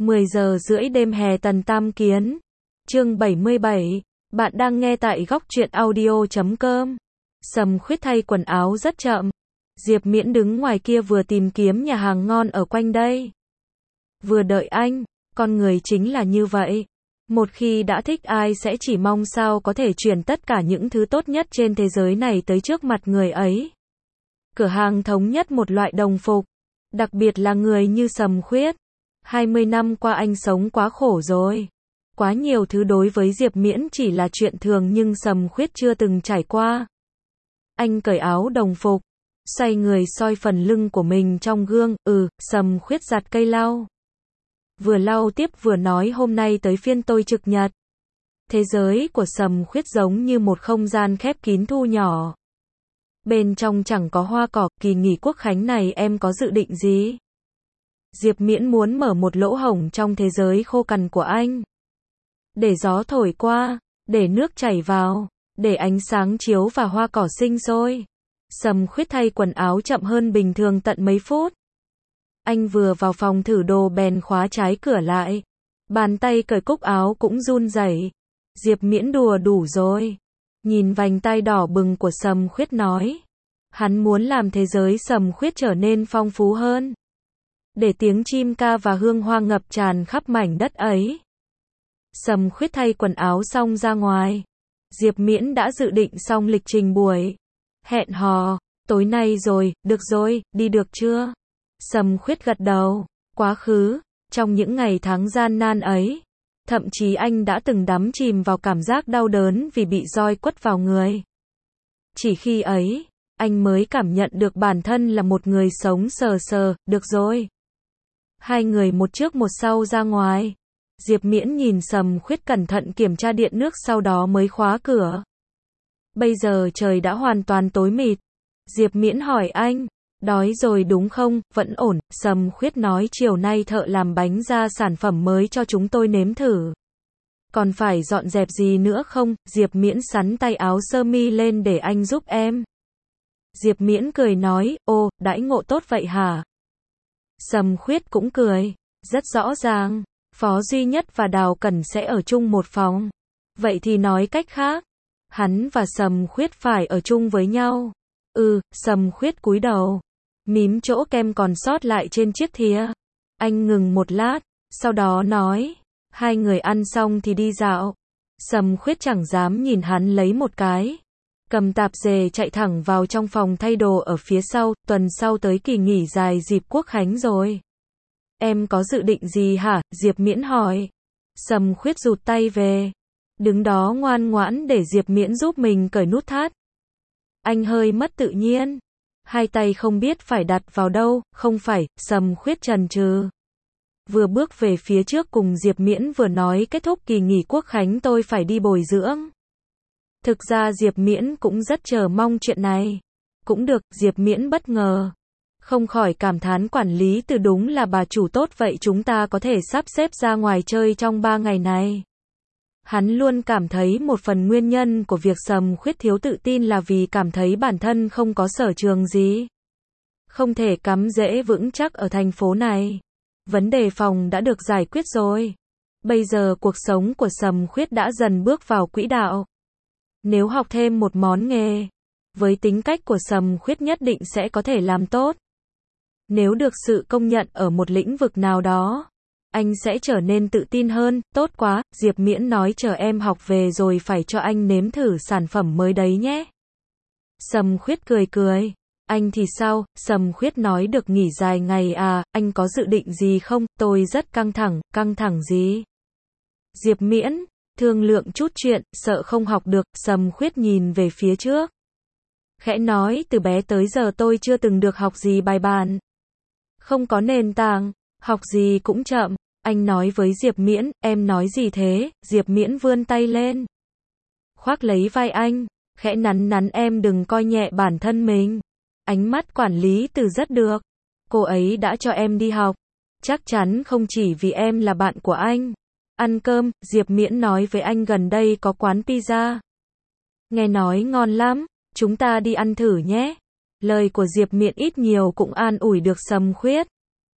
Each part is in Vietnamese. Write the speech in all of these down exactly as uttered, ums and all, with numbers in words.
mười giờ rưỡi đêm hè Tần Tam Kiến. Chương bảy mươi bảy. Bạn đang nghe tại góc truyện audio chấm com. Sầm Khuyết thay quần áo rất chậm. Diệp Miễn đứng ngoài kia vừa tìm kiếm nhà hàng ngon ở quanh đây, vừa đợi anh. Con người chính là như vậy. Một khi đã thích ai sẽ chỉ mong sao có thể truyền tất cả những thứ tốt nhất trên thế giới này tới trước mặt người ấy. Cửa hàng thống nhất một loại đồng phục, đặc biệt là người như Sầm Khuyết. hai mươi năm qua anh sống quá khổ rồi. Quá nhiều thứ đối với Diệp Miễn chỉ là chuyện thường nhưng Sầm Khuyết chưa từng trải qua. Anh cởi áo đồng phục, xoay người soi phần lưng của mình trong gương. Ừ, Sầm Khuyết giặt cây lau. Vừa lau tiếp vừa nói hôm nay tới phiên tôi trực nhật. Thế giới của Sầm Khuyết giống như một không gian khép kín thu nhỏ. Bên trong chẳng có hoa cỏ. Kỳ nghỉ quốc khánh này em có dự định gì? Diệp Miễn muốn mở một lỗ hổng trong thế giới khô cằn của anh. Để gió thổi qua, để nước chảy vào, để ánh sáng chiếu và hoa cỏ sinh sôi. Sầm Khuyết thay quần áo chậm hơn bình thường tận mấy phút. Anh vừa vào phòng thử đồ bèn khóa trái cửa lại. Bàn tay cởi cúc áo cũng run rẩy. Diệp Miễn đùa đủ rồi. Nhìn vành tai đỏ bừng của Sầm Khuyết nói. Hắn muốn làm thế giới Sầm Khuyết trở nên phong phú hơn. Để tiếng chim ca và hương hoa ngập tràn khắp mảnh đất ấy. Sầm Khuyết thay quần áo xong ra ngoài. Diệp Miễn đã dự định xong lịch trình buổi hẹn hò. Tối nay rồi, được rồi, đi được chưa? Sầm Khuyết gật đầu. Quá khứ, trong những ngày tháng gian nan ấy, thậm chí anh đã từng đắm chìm vào cảm giác đau đớn vì bị roi quất vào người. Chỉ khi ấy, anh mới cảm nhận được bản thân là một người sống sờ sờ. Được rồi. Hai người một trước một sau ra ngoài. Diệp Miễn nhìn Sầm Khuyết cẩn thận kiểm tra điện nước sau đó mới khóa cửa. Bây giờ trời đã hoàn toàn tối mịt. Diệp Miễn hỏi anh, đói rồi đúng không? Vẫn ổn. Sầm Khuyết nói chiều nay thợ làm bánh ra sản phẩm mới cho chúng tôi nếm thử. Còn phải dọn dẹp gì nữa không? Diệp Miễn xắn tay áo sơ mi lên để anh giúp em. Diệp Miễn cười nói, ô, đãi ngộ tốt vậy hả? Sầm Khuyết cũng cười. Rất rõ ràng, Phó Duy Nhất và Đào Cẩn sẽ ở chung một phòng. Vậy thì nói cách khác, hắn và Sầm Khuyết phải ở chung với nhau. Ừ, Sầm Khuyết cúi đầu, mím chỗ kem còn sót lại trên chiếc thìa. Anh ngừng một lát, sau đó nói, hai người ăn xong thì đi dạo. Sầm Khuyết chẳng dám nhìn hắn lấy một cái. Cầm tạp dề chạy thẳng vào trong phòng thay đồ ở phía sau. Tuần sau tới kỳ nghỉ dài dịp Quốc Khánh rồi. Em có dự định gì hả? Diệp Miễn hỏi. Sầm Khuyết rụt tay về, đứng đó ngoan ngoãn để Diệp Miễn giúp mình cởi nút thắt. Anh hơi mất tự nhiên, hai tay không biết phải đặt vào đâu. Không phải. Sầm Khuyết chần chừ, vừa bước về phía trước cùng Diệp Miễn vừa nói kết thúc kỳ nghỉ Quốc Khánh tôi phải đi bồi dưỡng. Thực ra Diệp Miễn cũng rất chờ mong chuyện này. Cũng được. Diệp Miễn bất ngờ, không khỏi cảm thán quản lý từ đúng là bà chủ tốt. Vậy chúng ta có thể sắp xếp ra ngoài chơi trong ba ngày này. Hắn luôn cảm thấy một phần nguyên nhân của việc Sầm Khuyết thiếu tự tin là vì cảm thấy bản thân không có sở trường gì. Không thể cắm rễ vững chắc ở thành phố này. Vấn đề phòng đã được giải quyết rồi. Bây giờ cuộc sống của Sầm Khuyết đã dần bước vào quỹ đạo. Nếu học thêm một món nghề, với tính cách của Sầm Khuyết nhất định sẽ có thể làm tốt. Nếu được sự công nhận ở một lĩnh vực nào đó, anh sẽ trở nên tự tin hơn. Tốt quá. Diệp Miễn nói chờ em học về rồi phải cho anh nếm thử sản phẩm mới đấy nhé. Sầm Khuyết cười cười. Anh thì sao? Sầm Khuyết nói được nghỉ dài ngày à, anh có dự định gì không? Tôi rất căng thẳng. Căng thẳng gì? Diệp Miễn, thương lượng chút chuyện, sợ không học được. Sầm Khuyết nhìn về phía trước, khẽ nói từ bé tới giờ tôi chưa từng được học gì bài bản. Không có nền tảng, học gì cũng chậm. Anh nói với Diệp Miễn, em nói gì thế? Diệp Miễn vươn tay lên, khoác lấy vai anh, khẽ nắn nắn em đừng coi nhẹ bản thân mình. Ánh mắt quản lý từ rất được. Cô ấy đã cho em đi học. Chắc chắn không chỉ vì em là bạn của anh. Ăn cơm, Diệp Miễn nói với anh gần đây có quán pizza. Nghe nói ngon lắm, chúng ta đi ăn thử nhé. Lời của Diệp Miễn ít nhiều cũng an ủi được Sầm Khuyết.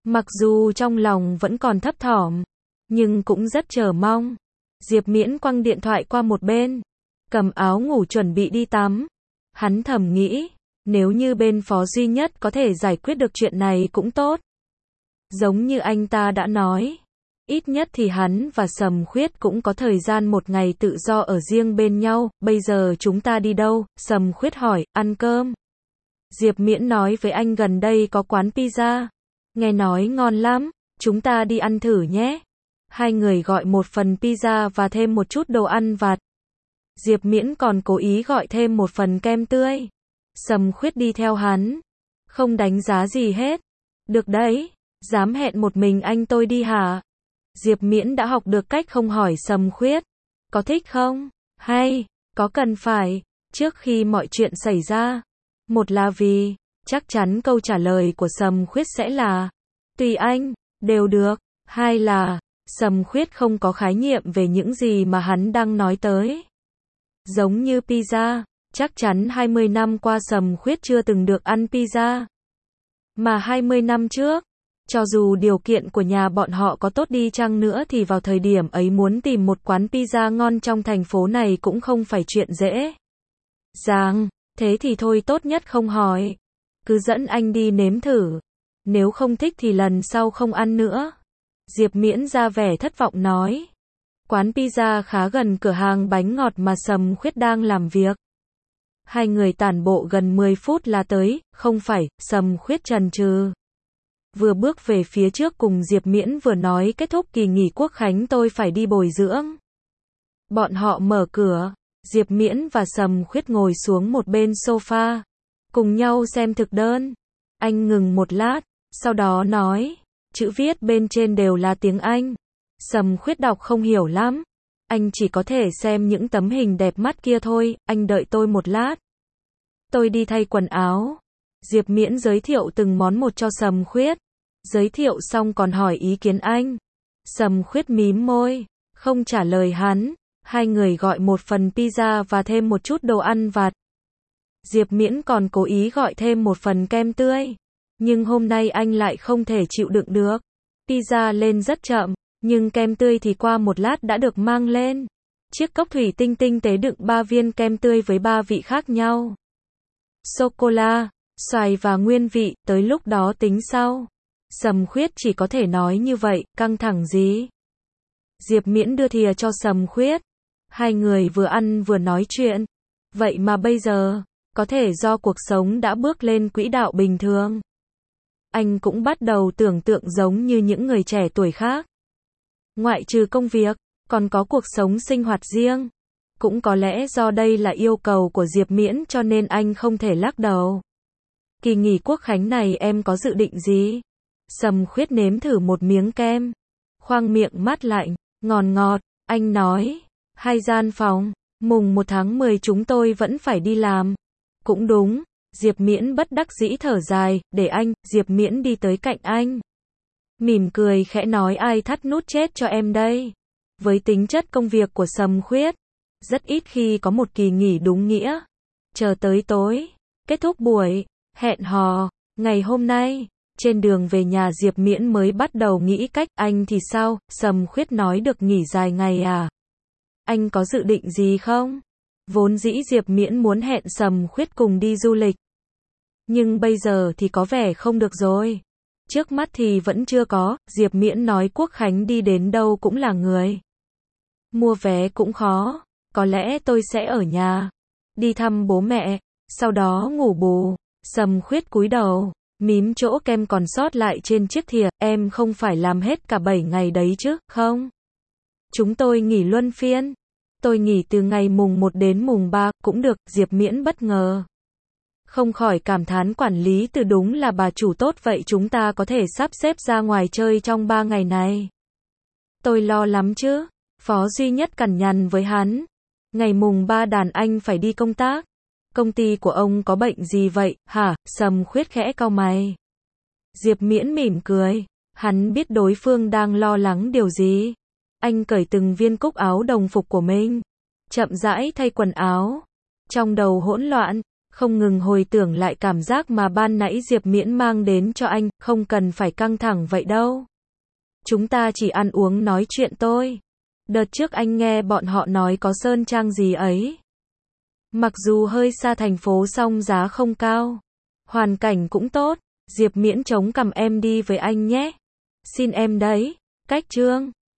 Mặc dù trong lòng vẫn còn thấp thỏm, nhưng cũng rất chờ mong. Diệp Miễn quăng điện thoại qua một bên, cầm áo ngủ chuẩn bị đi tắm. Hắn thầm nghĩ, nếu như bên Phó Duy Nhất có thể giải quyết được chuyện này cũng tốt. Giống như anh ta đã nói, ít nhất thì hắn và Sầm Khuyết cũng có thời gian một ngày tự do ở riêng bên nhau. Bây giờ chúng ta đi đâu? Sầm Khuyết hỏi. Ăn cơm. Diệp Miễn nói với anh gần đây có quán pizza. Nghe nói ngon lắm, chúng ta đi ăn thử nhé. Hai người gọi một phần pizza và thêm một chút đồ ăn vặt. Diệp Miễn còn cố ý gọi thêm một phần kem tươi. Sầm Khuyết đi theo hắn, không đánh giá gì hết. Được đấy, dám hẹn một mình anh tôi đi hả? Diệp Miễn đã học được cách không hỏi Sầm Khuyết. Có thích không? Hay, có cần phải, trước khi mọi chuyện xảy ra. Một là vì, chắc chắn câu trả lời của Sầm Khuyết sẽ là, tùy anh, đều được. Hai là, Sầm Khuyết không có khái niệm về những gì mà hắn đang nói tới. Giống như pizza, chắc chắn hai mươi năm qua Sầm Khuyết chưa từng được ăn pizza. Mà hai mươi năm trước, cho dù điều kiện của nhà bọn họ có tốt đi chăng nữa thì vào thời điểm ấy muốn tìm một quán pizza ngon trong thành phố này cũng không phải chuyện dễ dàng. Thế thì thôi, tốt nhất không hỏi. Cứ dẫn anh đi nếm thử. Nếu không thích thì lần sau không ăn nữa. Diệp Miễn ra vẻ thất vọng nói. Quán pizza khá gần cửa hàng bánh ngọt mà Sầm Khuyết đang làm việc. Hai người tản bộ gần mười phút là tới. Không phải, Sầm Khuyết chần chừ. Vừa bước về phía trước cùng Diệp Miễn vừa nói kết thúc kỳ nghỉ Quốc khánh tôi phải đi bồi dưỡng. Bọn họ mở cửa. Diệp Miễn và Sầm Khuyết ngồi xuống một bên sofa, cùng nhau xem thực đơn. Anh ngừng một lát, sau đó nói, chữ viết bên trên đều là tiếng Anh. Sầm Khuyết đọc không hiểu lắm, anh chỉ có thể xem những tấm hình đẹp mắt kia thôi. Anh đợi tôi một lát, tôi đi thay quần áo. Diệp Miễn giới thiệu từng món một cho Sầm Khuyết. Giới thiệu xong còn hỏi ý kiến anh. Sầm Khuyết mím môi, không trả lời hắn. Hai người gọi một phần pizza và thêm một chút đồ ăn vặt. Diệp Miễn còn cố ý gọi thêm một phần kem tươi. Nhưng hôm nay anh lại không thể chịu đựng được. Pizza lên rất chậm, nhưng kem tươi thì qua một lát đã được mang lên. Chiếc cốc thủy tinh tinh tế đựng ba viên kem tươi với ba vị khác nhau. Sô-cô-la, xoài và nguyên vị, tới lúc đó tính sau. Sầm Khuyết chỉ có thể nói như vậy, căng thẳng gì? Diệp Miễn đưa thìa cho Sầm Khuyết. Hai người vừa ăn vừa nói chuyện. Vậy mà bây giờ, có thể do cuộc sống đã bước lên quỹ đạo bình thường. Anh cũng bắt đầu tưởng tượng giống như những người trẻ tuổi khác. Ngoại trừ công việc, còn có cuộc sống sinh hoạt riêng. Cũng có lẽ do đây là yêu cầu của Diệp Miễn cho nên anh không thể lắc đầu. Kỳ nghỉ Quốc khánh này em có dự định gì? Sầm Khuyết nếm thử một miếng kem. Khoang miệng mát lạnh, ngọt ngọt, anh nói. Hai gian phòng, mùng một tháng mười chúng tôi vẫn phải đi làm. Cũng đúng, Diệp Miễn bất đắc dĩ thở dài, để anh. Diệp Miễn đi tới cạnh anh. Mỉm cười khẽ nói ai thắt nút chết cho em đây. Với tính chất công việc của Sầm Khuyết, rất ít khi có một kỳ nghỉ đúng nghĩa. Chờ tới tối, kết thúc buổi hẹn hò, ngày hôm nay, trên đường về nhà Diệp Miễn mới bắt đầu nghĩ cách. Anh thì sao? Sầm Khuyết nói được nghỉ dài ngày à? Anh có dự định gì không? Vốn dĩ Diệp Miễn muốn hẹn Sầm Khuyết cùng đi du lịch. Nhưng bây giờ thì có vẻ không được rồi. Trước mắt thì vẫn chưa có. Diệp Miễn nói Quốc khánh đi đến đâu cũng là người. Mua vé cũng khó. Có lẽ tôi sẽ ở nhà. Đi thăm bố mẹ. Sau đó ngủ bù. Sầm Khuyết cúi đầu. Mím chỗ kem còn sót lại trên chiếc thìa. Em không phải làm hết cả bảy ngày đấy chứ, không? Chúng tôi nghỉ luân phiên. Tôi nghỉ từ ngày mùng một đến mùng ba, cũng được. Diệp Miễn bất ngờ. Không khỏi cảm thán quản lý từ đúng là bà chủ tốt. Vậy chúng ta có thể sắp xếp ra ngoài chơi trong ba ngày này. Tôi lo lắm chứ. Phó Duy Nhất cằn nhằn với hắn. Ngày mùng ba đàn anh phải đi công tác. Công ty của ông có bệnh gì vậy, hả? Sầm Khuyết khẽ cau mày. Diệp Miễn mỉm cười. Hắn biết đối phương đang lo lắng điều gì. Anh cởi từng viên cúc áo đồng phục của mình. Chậm rãi thay quần áo. Trong đầu hỗn loạn. không ngừng hồi tưởng lại cảm giác mà ban nãy Diệp Miễn mang đến cho anh, không cần phải căng thẳng vậy đâu. Chúng ta chỉ ăn uống nói chuyện thôi. Đợt trước anh nghe bọn họ nói có sơn trang gì ấy. Mặc dù hơi xa thành phố song giá không cao. Hoàn cảnh cũng tốt. Diệp Miễn chống cằm em đi với anh nhé. Xin em đấy. Cách Trương.